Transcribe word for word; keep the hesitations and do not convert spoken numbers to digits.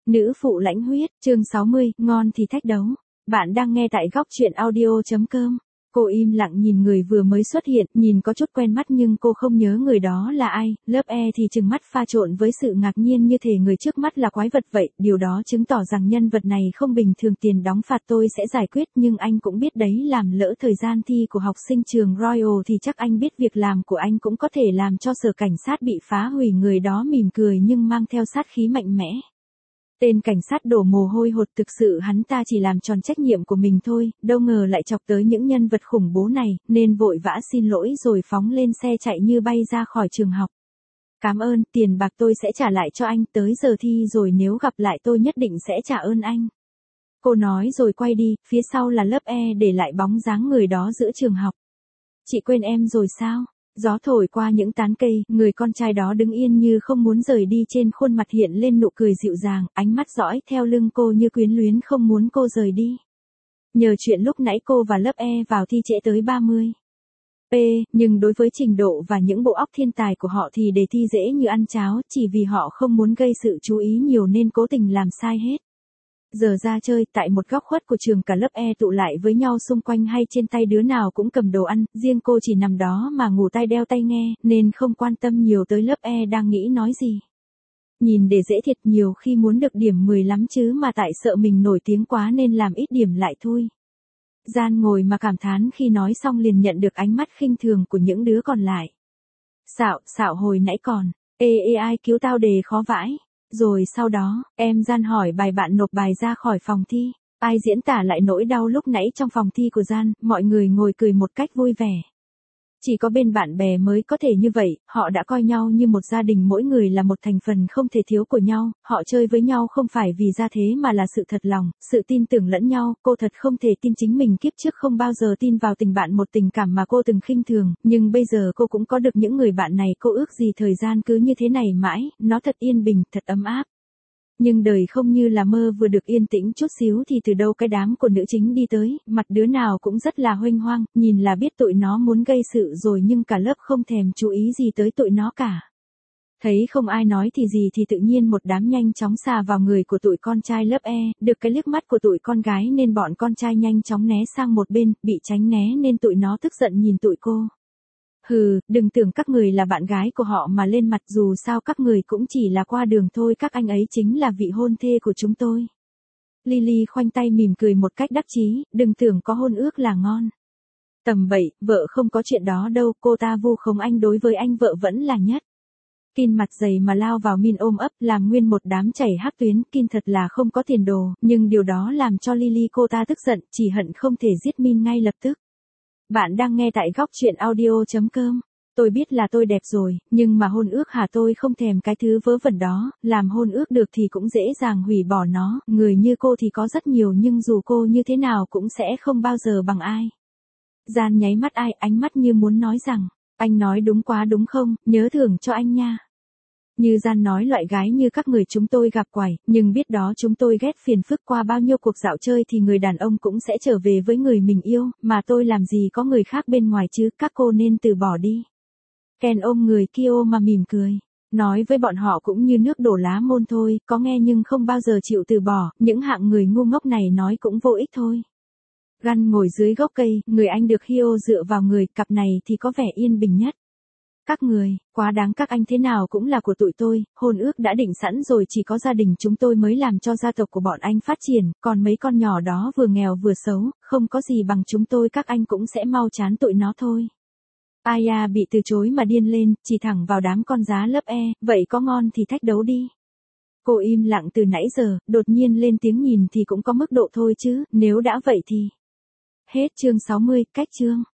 Nữ phụ lãnh huyết, chương sáu mươi, ngon thì thách đấu. Bạn đang nghe tại góc truyện audio chấm com. Cô im lặng nhìn người vừa mới xuất hiện, nhìn có chút quen mắt nhưng cô không nhớ người đó là ai. Lớp E thì trừng mắt pha trộn với sự ngạc nhiên như thể người trước mắt là quái vật vậy. Điều đó chứng tỏ rằng nhân vật này không bình thường. Tiền đóng phạt tôi sẽ giải quyết, nhưng anh cũng biết đấy, làm lỡ thời gian thi của học sinh trường Royal thì chắc anh biết việc làm của anh cũng có thể làm cho sở cảnh sát bị phá hủy. Người đó mỉm cười nhưng mang theo sát khí mạnh mẽ. Tên cảnh sát đổ mồ hôi hột, thực sự hắn ta chỉ làm tròn trách nhiệm của mình thôi, đâu ngờ lại chọc tới những nhân vật khủng bố này, nên vội vã xin lỗi rồi phóng lên xe chạy như bay ra khỏi trường học. Cảm ơn, tiền bạc tôi sẽ trả lại cho anh, tới giờ thi rồi nếu gặp lại tôi nhất định sẽ trả ơn anh. Cô nói rồi quay đi, phía sau là lớp E để lại bóng dáng người đó giữa trường học. Chị quên em rồi sao? Gió thổi qua những tán cây, người con trai đó đứng yên như không muốn rời đi, trên khuôn mặt hiện lên nụ cười dịu dàng, ánh mắt dõi theo lưng cô như quyến luyến không muốn cô rời đi. Nhờ chuyện lúc nãy cô và lớp E vào thi trễ tới ba mươi. P, nhưng đối với trình độ và những bộ óc thiên tài của họ thì đề thi dễ như ăn cháo, chỉ vì họ không muốn gây sự chú ý nhiều nên cố tình làm sai hết. Giờ ra chơi, tại một góc khuất của trường cả lớp E tụ lại với nhau xung quanh, hay trên tay đứa nào cũng cầm đồ ăn, riêng cô chỉ nằm đó mà ngủ tai đeo tai nghe, nên không quan tâm nhiều tới lớp E đang nghĩ nói gì. Nhìn để dễ thiệt, nhiều khi muốn được điểm mười lắm chứ mà tại sợ mình nổi tiếng quá nên làm ít điểm lại thôi. Gian ngồi mà cảm thán, khi nói xong liền nhận được ánh mắt khinh thường của những đứa còn lại. Xạo, xạo hồi nãy còn, ê ê ai cứu tao đề khó vãi. Rồi sau đó, em Gian hỏi bài, bạn nộp bài ra khỏi phòng thi. Ai diễn tả lại nỗi đau lúc nãy trong phòng thi của Gian, mọi người ngồi cười một cách vui vẻ. Chỉ có bên bạn bè mới có thể như vậy, họ đã coi nhau như một gia đình, mỗi người là một thành phần không thể thiếu của nhau, họ chơi với nhau không phải vì gia thế mà là sự thật lòng, sự tin tưởng lẫn nhau. Cô thật không thể tin chính mình kiếp trước không bao giờ tin vào tình bạn, một tình cảm mà cô từng khinh thường, nhưng bây giờ cô cũng có được những người bạn này. Cô ước gì thời gian cứ như thế này mãi, nó thật yên bình, thật ấm áp. Nhưng đời không như là mơ, vừa được yên tĩnh chút xíu thì từ đâu cái đám của nữ chính đi tới, mặt đứa nào cũng rất là huênh hoang, nhìn là biết tụi nó muốn gây sự rồi, nhưng cả lớp không thèm chú ý gì tới tụi nó cả. Thấy không ai nói thì gì thì tự nhiên một đám nhanh chóng xà vào người của tụi con trai lớp E, được cái liếc mắt của tụi con gái nên bọn con trai nhanh chóng né sang một bên, bị tránh né nên tụi nó tức giận nhìn tụi cô. Hừ, đừng tưởng các người là bạn gái của họ mà lên mặt, dù sao các người cũng chỉ là qua đường thôi, các anh ấy chính là vị hôn thê của chúng tôi. Lily khoanh tay mỉm cười một cách đắc chí, đừng tưởng có hôn ước là ngon. Tầm bậy, vợ không có chuyện đó đâu, cô ta vu khống anh, đối với anh vợ vẫn là nhất. Kin mặt dày mà lao vào Min ôm ấp, làm nguyên một đám chảy hắc tuyến. Kin thật là không có tiền đồ, nhưng điều đó làm cho Lily cô ta tức giận, chỉ hận không thể giết Min ngay lập tức. Bạn đang nghe tại góc truyện audio chấm com. Tôi biết là tôi đẹp rồi, nhưng mà hôn ước hả, tôi không thèm cái thứ vớ vẩn đó, làm hôn ước được thì cũng dễ dàng hủy bỏ nó, người như cô thì có rất nhiều nhưng dù cô như thế nào cũng sẽ không bao giờ bằng ai. Gian nháy mắt ai, ánh mắt như muốn nói rằng, anh nói đúng quá đúng không, nhớ thưởng cho anh nha. Như Gian nói, loại gái như các người chúng tôi gặp quải, nhưng biết đó chúng tôi ghét phiền phức, qua bao nhiêu cuộc dạo chơi thì người đàn ông cũng sẽ trở về với người mình yêu, mà tôi làm gì có người khác bên ngoài chứ, các cô nên từ bỏ đi. Ken ôm người kia mà mỉm cười, nói với bọn họ cũng như nước đổ lá môn thôi, có nghe nhưng không bao giờ chịu từ bỏ, những hạng người ngu ngốc này nói cũng vô ích thôi. Gan ngồi dưới gốc cây, người anh được Hio dựa vào người, cặp này thì có vẻ yên bình nhất. Các người, quá đáng, các anh thế nào cũng là của tụi tôi, hôn ước đã định sẵn rồi, chỉ có gia đình chúng tôi mới làm cho gia tộc của bọn anh phát triển, còn mấy con nhỏ đó vừa nghèo vừa xấu, không có gì bằng chúng tôi, các anh cũng sẽ mau chán tụi nó thôi. Aya bị từ chối mà điên lên, chỉ thẳng vào đám con giá lớp E, vậy có ngon thì thách đấu đi. Cô im lặng từ nãy giờ, đột nhiên lên tiếng, nhìn thì cũng có mức độ thôi chứ, nếu đã vậy thì. Hết chương sáu mươi, cách chương.